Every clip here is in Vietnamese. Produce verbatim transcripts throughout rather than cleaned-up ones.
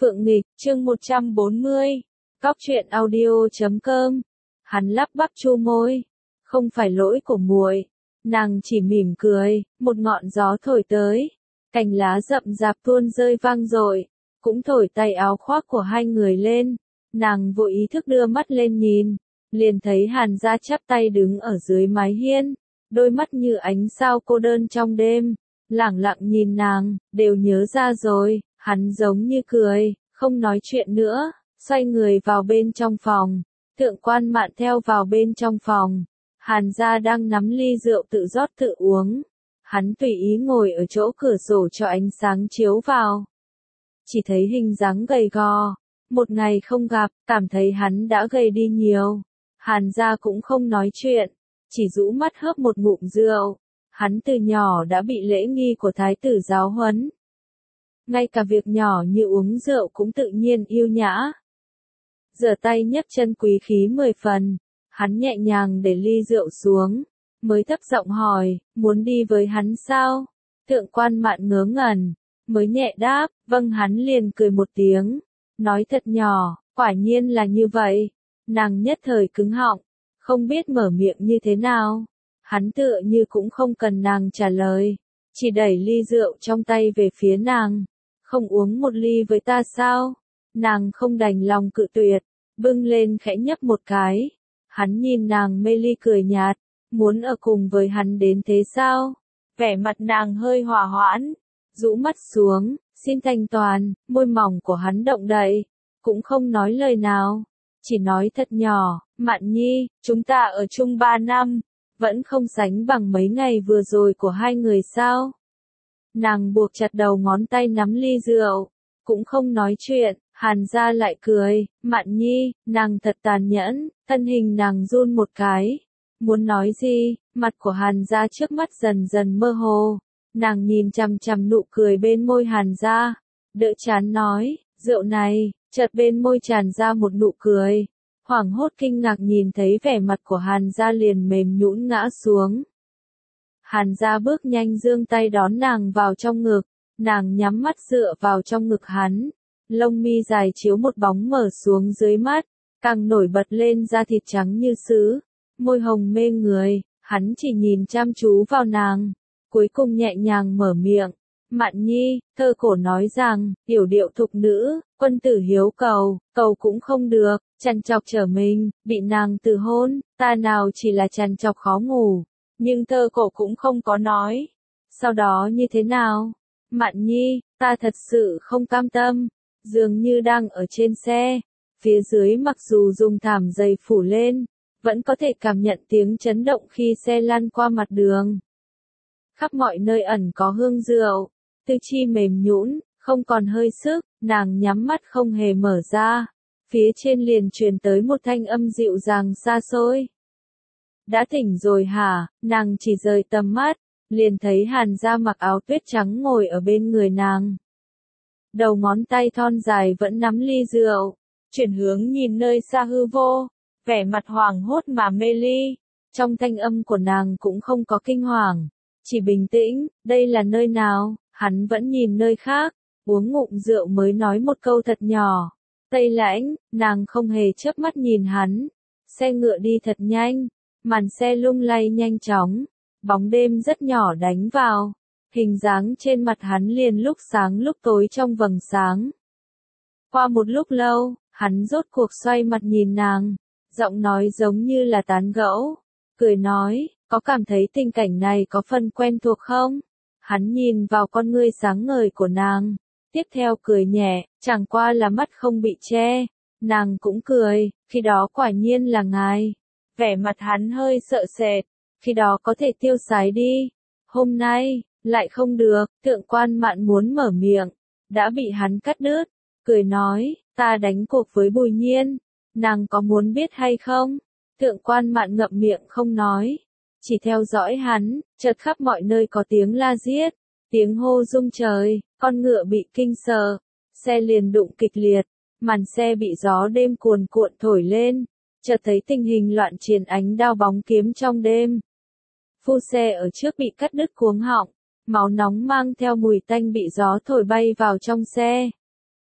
Phượng Nghịch, chương một trăm bốn mươi. Góc truyện audio chấm com. Hắn lắp bắp chu môi. Không phải lỗi của muội. Nàng chỉ mỉm cười, một ngọn gió thổi tới. Cành lá rậm rạp tuôn rơi vang dội, cũng thổi tay áo khoác của hai người lên. Nàng vội ý thức đưa mắt lên nhìn, liền thấy Hàn Gia chắp tay đứng ở dưới mái hiên, đôi mắt như ánh sao cô đơn trong đêm, lẳng lặng nhìn nàng, đều nhớ ra rồi. Hắn giống như cười, không nói chuyện nữa, xoay người vào bên trong phòng. Thượng Quan Mạn theo vào bên trong phòng. Hàn Gia đang nắm ly rượu tự rót tự uống. Hắn tùy ý ngồi ở chỗ cửa sổ cho ánh sáng chiếu vào. Chỉ thấy hình dáng gầy gò. Một ngày không gặp, cảm thấy hắn đã gầy đi nhiều. Hàn Gia cũng không nói chuyện, chỉ rũ mắt hớp một ngụm rượu. Hắn từ nhỏ đã bị lễ nghi của thái tử giáo huấn. Ngay cả việc nhỏ như uống rượu cũng tự nhiên yêu nhã. Rửa tay nhấc chân quý khí mười phần, hắn nhẹ nhàng để ly rượu xuống, mới thấp giọng hỏi, muốn đi với hắn sao? Thượng Quan Mạn ngớ ngẩn, mới nhẹ đáp, vâng. Hắn liền cười một tiếng, nói thật nhỏ, quả nhiên là như vậy. Nàng nhất thời cứng họng, không biết mở miệng như thế nào. Hắn tựa như cũng không cần nàng trả lời, chỉ đẩy ly rượu trong tay về phía nàng. Không uống một ly với ta sao? Nàng không đành lòng cự tuyệt, bưng lên khẽ nhấp một cái. Hắn nhìn nàng mê ly cười nhạt, muốn ở cùng với hắn đến thế sao? Vẻ mặt nàng hơi hòa hoãn, rũ mắt xuống, xin thanh toàn. Môi mỏng của hắn động đậy, cũng không nói lời nào, chỉ nói thật nhỏ, Mạn Nhi, chúng ta ở chung ba năm, vẫn không sánh bằng mấy ngày vừa rồi của hai người sao? Nàng buộc chặt đầu ngón tay nắm ly rượu, cũng không nói chuyện. Hàn Gia lại cười, Mạn Nhi, nàng thật tàn nhẫn. Thân hình nàng run một cái, muốn nói gì, mặt của Hàn Gia trước mắt dần dần mơ hồ. Nàng nhìn chằm chằm nụ cười bên môi Hàn Gia, đỡ chán nói, rượu này. Chợt bên môi tràn ra một nụ cười, hoảng hốt kinh ngạc nhìn thấy vẻ mặt của Hàn Gia liền mềm nhũn ngã xuống. Hàn Gia bước nhanh giương tay đón nàng vào trong ngực, nàng nhắm mắt dựa vào trong ngực hắn, lông mi dài chiếu một bóng mở xuống dưới mắt, càng nổi bật lên da thịt trắng như sứ, môi hồng mê người. Hắn chỉ nhìn chăm chú vào nàng, cuối cùng nhẹ nhàng mở miệng, Mạn Nhi, thơ cổ nói rằng, yểu điệu thục nữ, quân tử hiếu cầu, cầu cũng không được, chằn chọc trở mình, bị nàng từ hôn, ta nào chỉ là chằn chọc khó ngủ. Nhưng thơ cổ cũng không có nói. Sau đó như thế nào? Mạn Nhi, ta thật sự không cam tâm. Dường như đang ở trên xe, phía dưới mặc dù dùng thảm dày phủ lên, vẫn có thể cảm nhận tiếng chấn động khi xe lăn qua mặt đường. Khắp mọi nơi ẩn có hương rượu, tư chi mềm nhũn, không còn hơi sức. Nàng nhắm mắt không hề mở ra, phía trên liền truyền tới một thanh âm dịu dàng xa xôi. Đã tỉnh rồi hả? Nàng chỉ rời tầm mắt, liền thấy Hàn Gia mặc áo tuyết trắng ngồi ở bên người nàng. Đầu ngón tay thon dài vẫn nắm ly rượu, chuyển hướng nhìn nơi xa hư vô, vẻ mặt hoảng hốt mà mê ly. Trong thanh âm của nàng cũng không có kinh hoàng, chỉ bình tĩnh. Đây là nơi nào? Hắn vẫn nhìn nơi khác, uống ngụm rượu mới nói một câu thật nhỏ. Tây Lãnh. Nàng không hề chớp mắt nhìn hắn. Xe ngựa đi thật nhanh, màn xe lung lay nhanh chóng, bóng đêm rất nhỏ đánh vào, hình dáng trên mặt hắn liền lúc sáng lúc tối trong vầng sáng. Qua một lúc lâu, hắn rốt cuộc xoay mặt nhìn nàng, giọng nói giống như là tán gẫu, cười nói, có cảm thấy tình cảnh này có phần quen thuộc không? Hắn nhìn vào con ngươi sáng ngời của nàng, tiếp theo cười nhẹ, chẳng qua là mắt không bị che. Nàng cũng cười, khi đó quả nhiên là ngài. Vẻ mặt hắn hơi sợ sệt, khi đó có thể tiêu sái đi, hôm nay, lại không được. Thượng Quan Mạn muốn mở miệng, đã bị hắn cắt đứt, cười nói, ta đánh cuộc với Bùi Nhiên, nàng có muốn biết hay không? Thượng Quan Mạn ngậm miệng không nói, chỉ theo dõi hắn. Chợt khắp mọi nơi có tiếng la giết, tiếng hô rung trời, con ngựa bị kinh sợ, xe liền đụng kịch liệt, màn xe bị gió đêm cuồn cuộn thổi lên. Chợt thấy tình hình loạn chiến, ánh đao bóng kiếm trong đêm. Phu xe ở trước bị cắt đứt cuống họng, máu nóng mang theo mùi tanh bị gió thổi bay vào trong xe.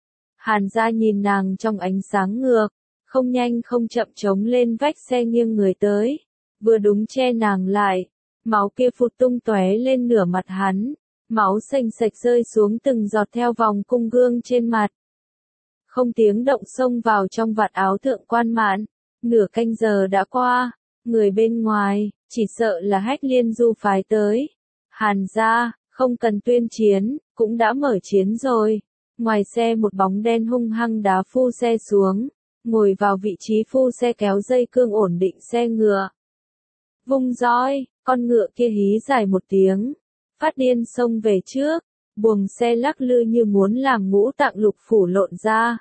Hàn Gia nhìn nàng trong ánh sáng ngược, không nhanh không chậm chống lên vách xe nghiêng người tới, vừa đúng che nàng lại, máu kia phụt tung tóe lên nửa mặt hắn, máu xanh sạch rơi xuống từng giọt theo vòng cung gương trên mặt. Không tiếng động xông vào trong vạt áo thượng quan mạn, nửa canh giờ đã qua, người bên ngoài, chỉ sợ là Hách Liên Du phái tới. Hàn Gia, không cần tuyên chiến, cũng đã mở chiến rồi. Ngoài xe một bóng đen hung hăng đá phu xe xuống, ngồi vào vị trí phu xe kéo dây cương ổn định xe ngựa. Vung roi, con ngựa kia hí dài một tiếng, phát điên xông về trước, buồng xe lắc lư như muốn làm ngũ tạng lục phủ lộn ra.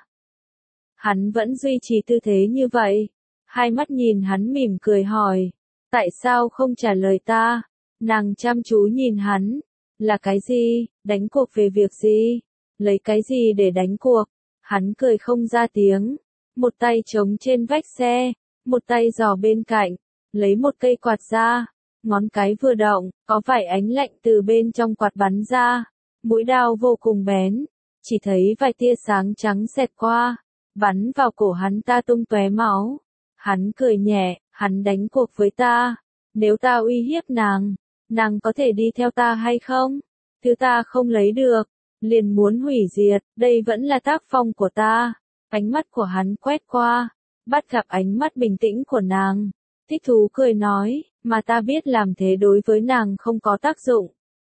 Hắn vẫn duy trì tư thế như vậy, hai mắt nhìn hắn mỉm cười hỏi, tại sao không trả lời ta? Nàng chăm chú nhìn hắn, là cái gì, đánh cuộc về việc gì, lấy cái gì để đánh cuộc? Hắn cười không ra tiếng, một tay chống trên vách xe, một tay giò bên cạnh, lấy một cây quạt ra, ngón cái vừa động, có vài ánh lạnh từ bên trong quạt bắn ra, mũi đao vô cùng bén, chỉ thấy vài tia sáng trắng xẹt qua, bắn vào cổ hắn ta tung tóe máu. Hắn cười nhẹ, hắn đánh cuộc với ta, nếu ta uy hiếp nàng, nàng có thể đi theo ta hay không? Thứ ta không lấy được, liền muốn hủy diệt, đây vẫn là tác phong của ta. Ánh mắt của hắn quét qua, bắt gặp ánh mắt bình tĩnh của nàng, thích thú cười nói, mà ta biết làm thế đối với nàng không có tác dụng.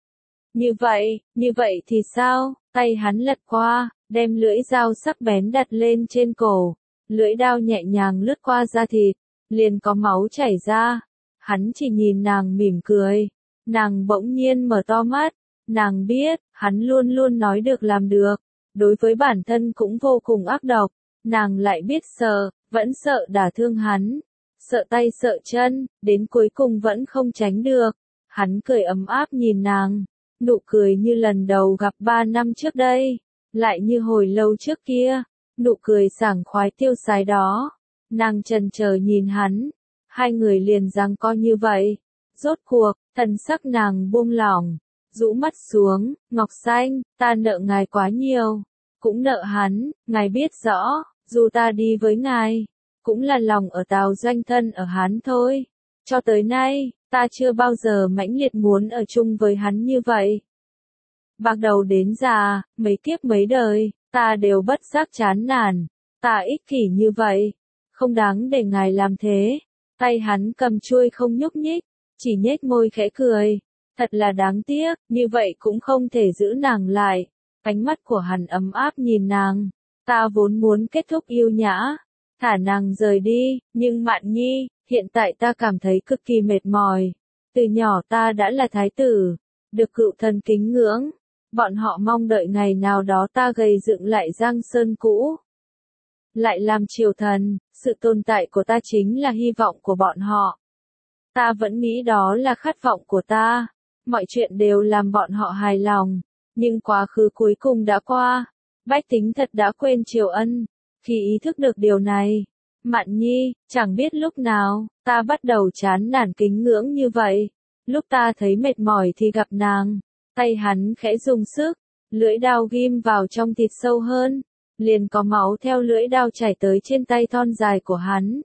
Như vậy, như vậy thì sao? Tay hắn lật qua, đem lưỡi dao sắc bén đặt lên trên cổ, lưỡi đao nhẹ nhàng lướt qua da thịt, liền có máu chảy ra. Hắn chỉ nhìn nàng mỉm cười, nàng bỗng nhiên mở to mắt, nàng biết, hắn luôn luôn nói được làm được, đối với bản thân cũng vô cùng ác độc, nàng lại biết sợ, vẫn sợ đả thương hắn, sợ tay sợ chân, đến cuối cùng vẫn không tránh được. Hắn cười ấm áp nhìn nàng, nụ cười như lần đầu gặp ba năm trước đây, lại như hồi lâu trước kia, nụ cười sảng khoái tiêu sái đó. Nàng chần chờ nhìn hắn, hai người liền giằng co như vậy. Rốt cuộc, thần sắc nàng buông lỏng, rũ mắt xuống, Ngọc Xanh, ta nợ ngài quá nhiều, cũng nợ hắn, ngài biết rõ, dù ta đi với ngài, cũng là lòng ở Tào Doanh thân ở hắn thôi. Cho tới nay, ta chưa bao giờ mãnh liệt muốn ở chung với hắn như vậy. Bạc đầu đến già, mấy kiếp mấy đời, ta đều bất giác chán nản, ta ích kỷ như vậy, không đáng để ngài làm thế. Tay hắn cầm chuôi không nhúc nhích, chỉ nhếch môi khẽ cười, thật là đáng tiếc, như vậy cũng không thể giữ nàng lại. Ánh mắt của hắn ấm áp nhìn nàng, ta vốn muốn kết thúc yêu nhã, thả nàng rời đi, nhưng Mạn Nhi, hiện tại ta cảm thấy cực kỳ mệt mỏi. Từ nhỏ ta đã là thái tử, được cựu thần kính ngưỡng, bọn họ mong đợi ngày nào đó ta gầy dựng lại Giang Sơn cũ. Lại làm triều thần, sự tồn tại của ta chính là hy vọng của bọn họ. Ta vẫn nghĩ đó là khát vọng của ta, mọi chuyện đều làm bọn họ hài lòng, nhưng quá khứ cuối cùng đã qua, bách tính thật đã quên triều ân. Khi ý thức được điều này, Mạn Nhi, chẳng biết lúc nào, ta bắt đầu chán nản kính ngưỡng như vậy. Lúc ta thấy mệt mỏi thì gặp nàng, tay hắn khẽ dùng sức, lưỡi đao ghim vào trong thịt sâu hơn, liền có máu theo lưỡi đao chảy tới trên tay thon dài của hắn.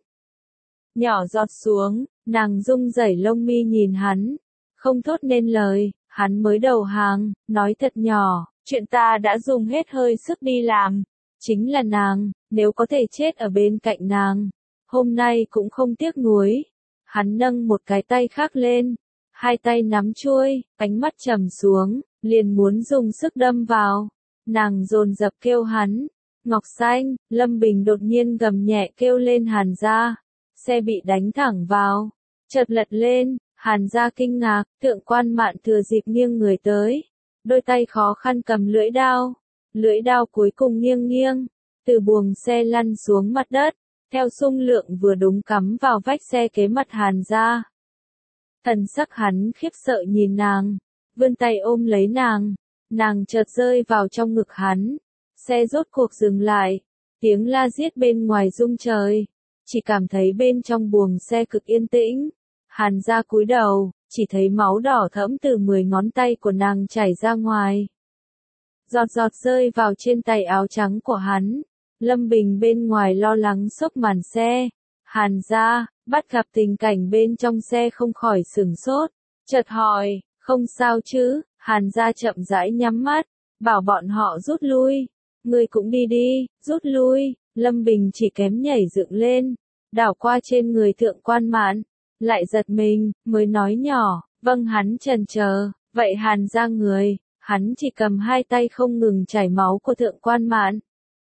Nhỏ giọt xuống, nàng rung rẩy lông mi nhìn hắn, không thốt nên lời, hắn mới đầu hàng, nói thật nhỏ, chuyện ta đã dùng hết hơi sức đi làm, chính là nàng, nếu có thể chết ở bên cạnh nàng, hôm nay cũng không tiếc nuối. Hắn nâng một cái tay khác lên, hai tay nắm chuôi, ánh mắt trầm xuống, liền muốn dùng sức đâm vào. Nàng dồn dập kêu hắn, Ngọc Xanh. Lâm Bình đột nhiên gầm nhẹ kêu lên Hàn Gia, xe bị đánh thẳng vào, chợt lật lên. Hàn Gia kinh ngạc, Thượng quan Mạn thừa dịp nghiêng người tới, đôi tay khó khăn cầm lưỡi đao, lưỡi đao cuối cùng nghiêng nghiêng, từ buồng xe lăn xuống mặt đất, theo xung lượng vừa đúng cắm vào vách xe kế mặt Hàn Gia. Thần sắc hắn khiếp sợ nhìn nàng, vươn tay ôm lấy nàng, nàng chợt rơi vào trong ngực hắn, xe rốt cuộc dừng lại, tiếng la giết bên ngoài rung trời, chỉ cảm thấy bên trong buồng xe cực yên tĩnh. Hàn Gia cúi đầu, chỉ thấy máu đỏ thẫm từ mười ngón tay của nàng chảy ra ngoài. giọt giọt rơi vào trên tay áo trắng của hắn. Lâm Bình bên ngoài lo lắng xốc màn xe. Hàn gia, bắt gặp tình cảnh bên trong xe không khỏi sửng sốt. Chợt hỏi, không sao chứ? Hàn gia chậm rãi nhắm mắt, bảo bọn họ rút lui. Ngươi cũng đi đi, rút lui. Lâm Bình chỉ kém nhảy dựng lên, đảo qua trên người Thượng Quan Mạn, lại giật mình, mới nói nhỏ, vâng. Hắn chần chờ, vậy Hàn gia người, hắn chỉ cầm hai tay không ngừng chảy máu của Thượng Quan Mạn.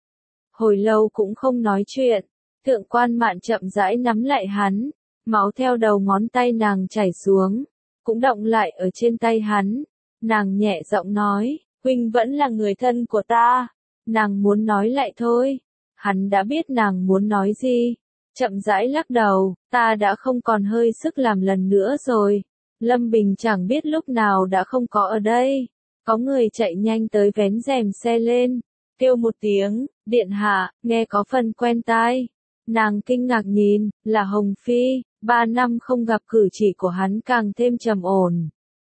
Hồi lâu cũng không nói chuyện, Thượng Quan Mạn chậm rãi nắm lại hắn, máu theo đầu ngón tay nàng chảy xuống, cũng đọng lại ở trên tay hắn. Nàng nhẹ giọng nói, huynh vẫn là người thân của ta. Nàng muốn nói lại thôi, hắn đã biết nàng muốn nói gì, chậm rãi lắc đầu, ta đã không còn hơi sức làm lần nữa rồi. Lâm Bình chẳng biết lúc nào đã không có ở đây, có người chạy nhanh tới vén rèm xe lên, kêu một tiếng, điện hạ, nghe có phần quen tai. Nàng kinh ngạc nhìn, là Hồng Phi, ba năm không gặp cử chỉ của hắn càng thêm trầm ổn.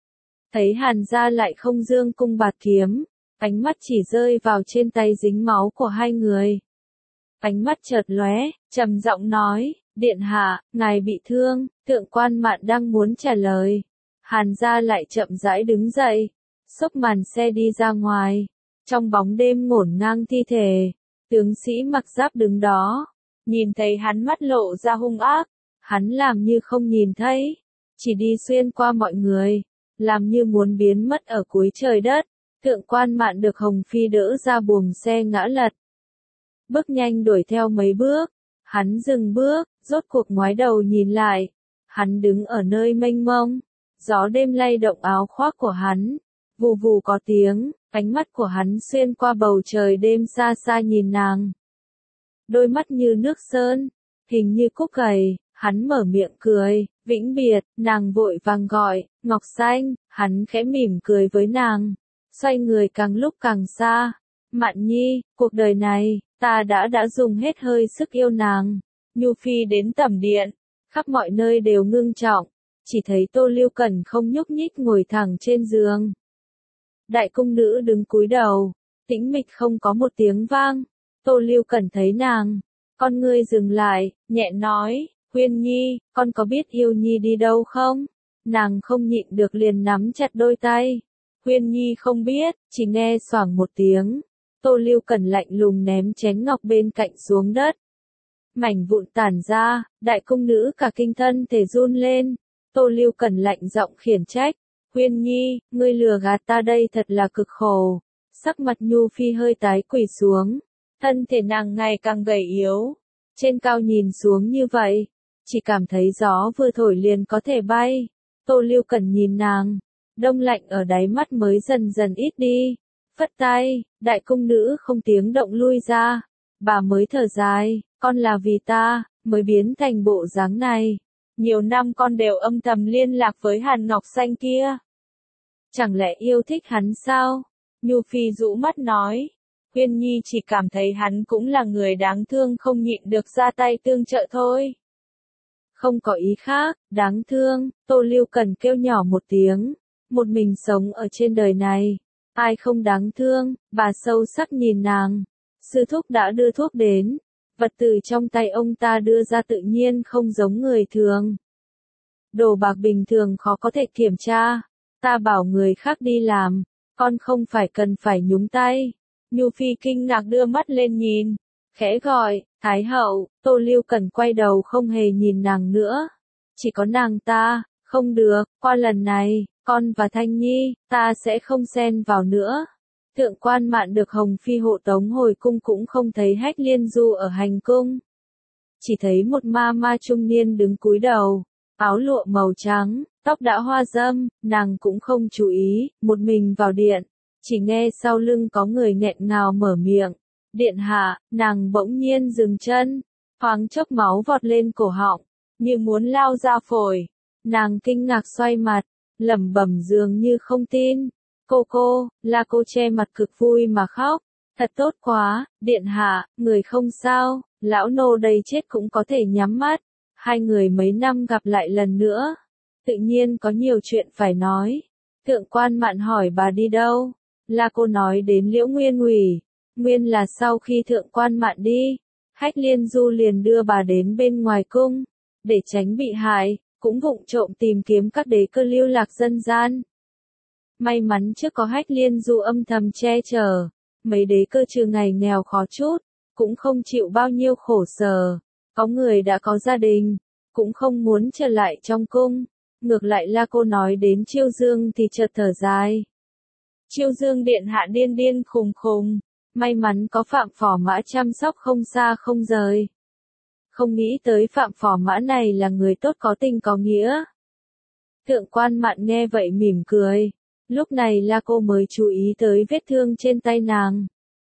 Thấy Hàn gia lại không dương cung bạt kiếm, ánh mắt chỉ rơi vào trên tay dính máu của hai người. Ánh mắt chợt lóe, trầm giọng nói, điện hạ, ngài bị thương. Thượng Quan Mạn đang muốn trả lời, Hàn gia lại chậm rãi đứng dậy, xốc màn xe đi ra ngoài. Trong bóng đêm ngổn ngang thi thể, tướng sĩ mặc giáp đứng đó, nhìn thấy hắn mắt lộ ra hung ác, hắn làm như không nhìn thấy, chỉ đi xuyên qua mọi người, làm như muốn biến mất ở cuối trời đất. Thượng Quan Mạn được Hồng Phi đỡ ra buồng xe ngã lật, bước nhanh đuổi theo mấy bước, hắn dừng bước, rốt cuộc ngoái đầu nhìn lại, hắn đứng ở nơi mênh mông, gió đêm lay động áo khoác của hắn, vù vù có tiếng, ánh mắt của hắn xuyên qua bầu trời đêm xa xa nhìn nàng. Đôi mắt như nước sơn, hình như cúc gầy, hắn mở miệng cười, vĩnh biệt. Nàng vội vàng gọi, Ngọc Xanh. Hắn khẽ mỉm cười với nàng, xoay người càng lúc càng xa. Mạn Nhi, cuộc đời này, ta đã đã dùng hết hơi sức yêu nàng. Nhu Phi đến tẩm điện, khắp mọi nơi đều ngưng trọng, chỉ thấy Tô Lưu Cẩn không nhúc nhích ngồi thẳng trên giường. Đại cung nữ đứng cúi đầu, tĩnh mịch không có một tiếng vang. Tô Lưu Cẩn thấy nàng, con ngươi dừng lại, nhẹ nói, Huyên Nhi, con có biết Yêu Nhi đi đâu không? Nàng không nhịn được liền nắm chặt đôi tay. Huyên Nhi không biết, chỉ nghe xoảng một tiếng. Tô Lưu Cẩn lạnh lùng ném chén ngọc bên cạnh xuống đất. Mảnh vụn tản ra, đại cung nữ cả kinh thân thể run lên. Tô Lưu Cẩn lạnh giọng khiển trách. Huyên Nhi, ngươi lừa gạt ta đây thật là cực khổ. Sắc mặt Nhu Phi hơi tái quỳ xuống. Thân thể nàng ngày càng gầy yếu. Trên cao nhìn xuống như vậy, chỉ cảm thấy gió vừa thổi liền có thể bay. Tô Lưu Cẩn nhìn nàng, đông lạnh ở đáy mắt mới dần dần ít đi. Phất tay, đại cung nữ không tiếng động lui ra. Bà mới thở dài, con là vì ta, mới biến thành bộ dáng này. Nhiều năm con đều âm thầm liên lạc với Hàn Ngọc Xanh kia. Chẳng lẽ yêu thích hắn sao? Nhu Phi rũ mắt nói. Huyên Nhi chỉ cảm thấy hắn cũng là người đáng thương không nhịn được ra tay tương trợ thôi. Không có ý khác, đáng thương. Tô Lưu Cẩn kêu nhỏ một tiếng. Một mình sống ở trên đời này, ai không đáng thương? Bà sâu sắc nhìn nàng. Sư thúc đã đưa thuốc đến. Vật từ trong tay ông ta đưa ra tự nhiên không giống người thường. Đồ bạc bình thường khó có thể kiểm tra. Ta bảo người khác đi làm, con không phải cần phải nhúng tay. Nhu Phi kinh ngạc đưa mắt lên nhìn, khẽ gọi, Thái hậu. Tô Lưu Cẩn quay đầu không hề nhìn nàng nữa. Chỉ có nàng ta, không được, qua lần này, con và Thanh Nhi, ta sẽ không xen vào nữa. Thượng Quan Mạn được Hồng Phi hộ tống hồi cung cũng không thấy Hách Liên Du ở hành cung. Chỉ thấy một ma ma trung niên đứng cúi đầu, áo lụa màu trắng, tóc đã hoa râm, nàng cũng không chú ý, một mình vào điện. Chỉ nghe sau lưng có người nghẹn ngào mở miệng. Điện hạ, nàng bỗng nhiên dừng chân, thoáng chốc máu vọt lên cổ họng, như muốn lao ra phổi. Nàng kinh ngạc xoay mặt, lẩm bẩm dường như không tin. Cô cô, là cô che mặt cực vui mà khóc. Thật tốt quá, điện hạ, người không sao, lão nô đây chết cũng có thể nhắm mắt. Hai người mấy năm gặp lại lần nữa, tự nhiên có nhiều chuyện phải nói. Thượng Quan Mạn hỏi bà đi đâu? là cô nói đến Liễu Nguyên ủy. Nguyên là sau khi thượng quan mạn đi, Hách Liên Du liền đưa bà đến bên ngoài cung, để tránh bị hại, cũng vụng trộm tìm kiếm các đế cơ lưu lạc dân gian. May mắn trước có Hách Liên Du âm thầm che chở, mấy đế cơ trừ ngày nghèo khó chút, cũng không chịu bao nhiêu khổ sở. Có người đã có gia đình, cũng không muốn trở lại trong cung. Ngược lại là cô nói đến Chiêu Dương thì chợt thở dài. Chiêu Dương điện hạ điên điên khùng khùng, may mắn có Phạm Phò Mã chăm sóc không xa không rời. Không nghĩ tới Phạm Phò Mã này là người tốt có tình có nghĩa. Thượng quan Mạn nghe vậy mỉm cười. Lúc này là cô mới chú ý tới vết thương trên tay nàng.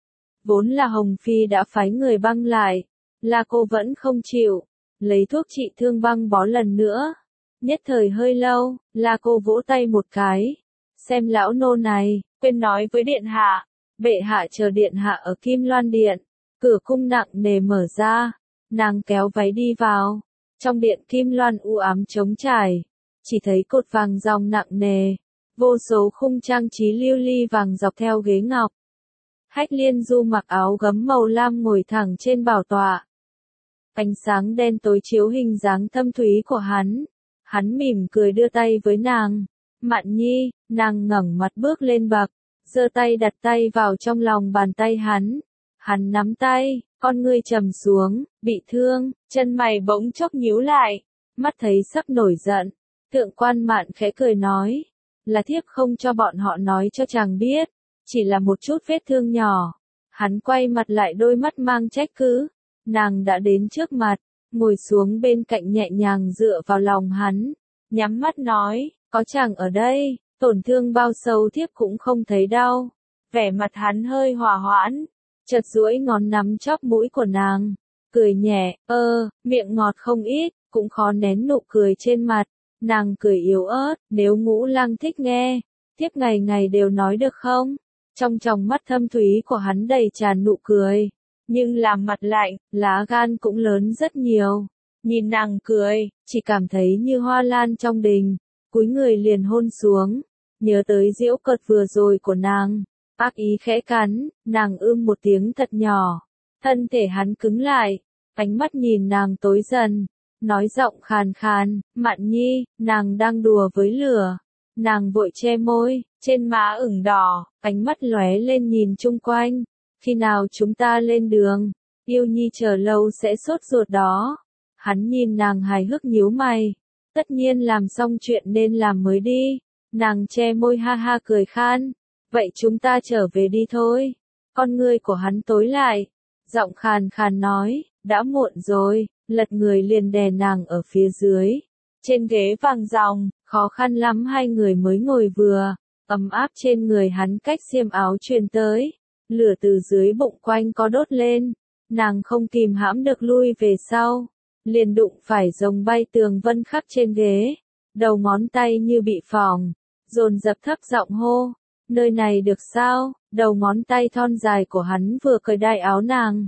Vốn là Hồng Phi đã phái người băng lại, là cô vẫn không chịu, lấy thuốc trị thương băng bó lần nữa. Nhất thời hơi lâu, là cô vỗ tay một cái. Xem lão nô này, quên nói với điện hạ, bệ hạ chờ điện hạ ở Kim Loan điện. Cửa cung nặng nề mở ra, nàng kéo váy đi vào. Trong điện Kim Loan u ám trống trải, chỉ thấy cột vàng dòng nặng nề, vô số khung trang trí lưu ly vàng dọc theo ghế ngọc. Hách Liên Du mặc áo gấm màu lam ngồi thẳng trên bảo tọa. Ánh sáng đen tối chiếu hình dáng thâm thúy của hắn. Hắn mỉm cười đưa tay với nàng. Mạn Nhi, nàng ngẩng mặt bước lên bậc, giơ tay đặt tay vào trong lòng bàn tay hắn. Hắn nắm tay, con ngươi trầm xuống, bị thương, chân mày bỗng chốc nhíu lại, mắt thấy sắp nổi giận. Thượng quan Mạn khẽ cười nói, là thiếp không cho bọn họ nói cho chàng biết, chỉ là một chút vết thương nhỏ. Hắn quay mặt lại đôi mắt mang trách cứ, nàng đã đến trước mặt, ngồi xuống bên cạnh nhẹ nhàng dựa vào lòng hắn, nhắm mắt nói, có chàng ở đây, tổn thương bao sâu thiếp cũng không thấy đau. Vẻ mặt hắn hơi hòa hoãn, chợt duỗi ngón nắm chóp mũi của nàng, cười nhẹ, ơ, miệng ngọt không ít, cũng khó nén nụ cười trên mặt. Nàng cười yếu ớt, nếu Ngũ Lang thích nghe, thiếp ngày ngày đều nói được không? Trong tròng mắt thâm thúy của hắn đầy tràn nụ cười, nhưng làm mặt lạnh, lá gan cũng lớn rất nhiều. Nhìn nàng cười, chỉ cảm thấy như hoa lan trong đình, cúi người liền hôn xuống, nhớ tới giễu cợt vừa rồi của nàng, ác ý khẽ cắn, nàng ưm một tiếng thật nhỏ, thân thể hắn cứng lại, ánh mắt nhìn nàng tối dần. Nói giọng khàn khàn, Mạn Nhi, nàng đang đùa với lửa. Nàng vội che môi, trên má ửng đỏ, ánh mắt lóe lên nhìn chung quanh. Khi nào chúng ta lên đường, Yêu Nhi chờ lâu sẽ sốt ruột đó. Hắn nhìn nàng hài hước nhíu mày. Tất nhiên làm xong chuyện nên làm mới đi. Nàng che môi ha ha cười khan. Vậy chúng ta trở về đi thôi. Con ngươi của hắn tối lại. Giọng khàn khàn nói, đã muộn rồi. Lật người liền đè nàng ở phía dưới. Trên ghế vàng ròng, khó khăn lắm hai người mới ngồi vừa. Ấm áp trên người hắn cách xiêm áo truyền tới. Lửa từ dưới bụng quanh có đốt lên. Nàng không kìm hãm được lui về sau. Liền đụng phải rồng bay tường vân khắc trên ghế. Đầu ngón tay như bị phỏng. Dồn dập thấp giọng hô. Nơi này được sao? Đầu ngón tay thon dài của hắn vừa cởi đai áo nàng.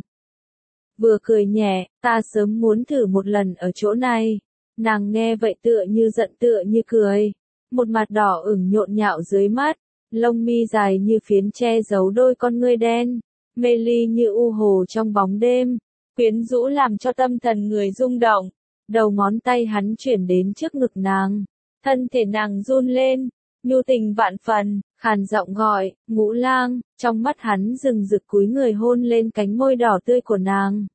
Vừa cười nhẹ, ta sớm muốn thử một lần ở chỗ này. Nàng nghe vậy tựa như giận tựa như cười. Một mặt đỏ ửng nhộn nhạo dưới mắt, lông mi dài như phiến che giấu đôi con ngươi đen, mê ly như u hồ trong bóng đêm, quyến rũ làm cho tâm thần người rung động. Đầu ngón tay hắn chuyển đến trước ngực nàng, thân thể nàng run lên, nhu tình vạn phần, khàn giọng gọi, Ngũ Lang, trong mắt hắn rừng rực cúi người hôn lên cánh môi đỏ tươi của nàng.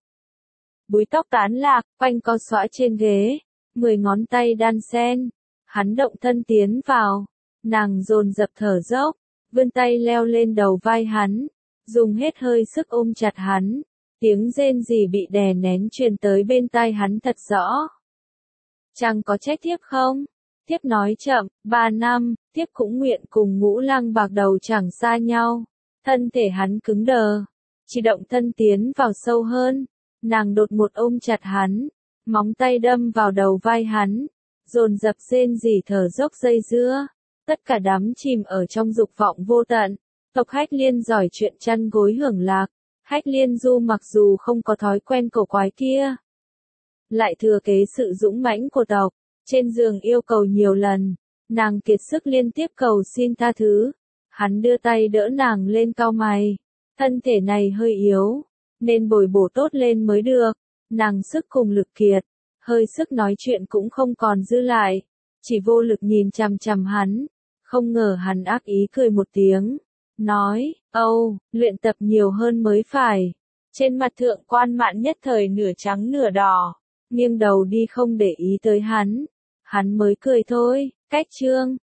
Búi tóc tán lạc, quanh co xõa trên ghế, mười ngón tay đan xen, hắn động thân tiến vào, nàng dồn dập thở dốc, vươn tay leo lên đầu vai hắn, dùng hết hơi sức ôm chặt hắn, tiếng rên rỉ bị đè nén truyền tới bên tai hắn thật rõ. Chàng có trách thiếp không? Thiếp nói chậm, ba năm, thiếp cũng nguyện cùng Ngũ Lang bạc đầu chẳng xa nhau. Thân thể hắn cứng đờ, chỉ động thân tiến vào sâu hơn, nàng đột ngột ôm chặt hắn, móng tay đâm vào đầu vai hắn, dồn dập rên rỉ thở dốc dây dưa, tất cả đắm chìm ở trong dục vọng vô tận. Tộc Hách Liên giỏi chuyện chăn gối hưởng lạc, Hách Liên Du mặc dù không có thói quen cổ quái kia, lại thừa kế sự dũng mãnh của tộc. Trên giường yêu cầu nhiều lần, nàng kiệt sức liên tiếp cầu xin tha thứ. Hắn đưa tay đỡ nàng lên, cau mày. Thân thể này hơi yếu, nên bồi bổ tốt lên mới được. Nàng sức cùng lực kiệt, hơi sức nói chuyện cũng không còn dư lại, chỉ vô lực nhìn chằm chằm hắn. Không ngờ hắn ác ý cười một tiếng, nói, Âu, luyện tập nhiều hơn mới phải. Trên mặt thượng quan mạn nhất thời nửa trắng nửa đỏ, nghiêng đầu đi không để ý tới hắn. Hắn mới cười thôi, cách chương.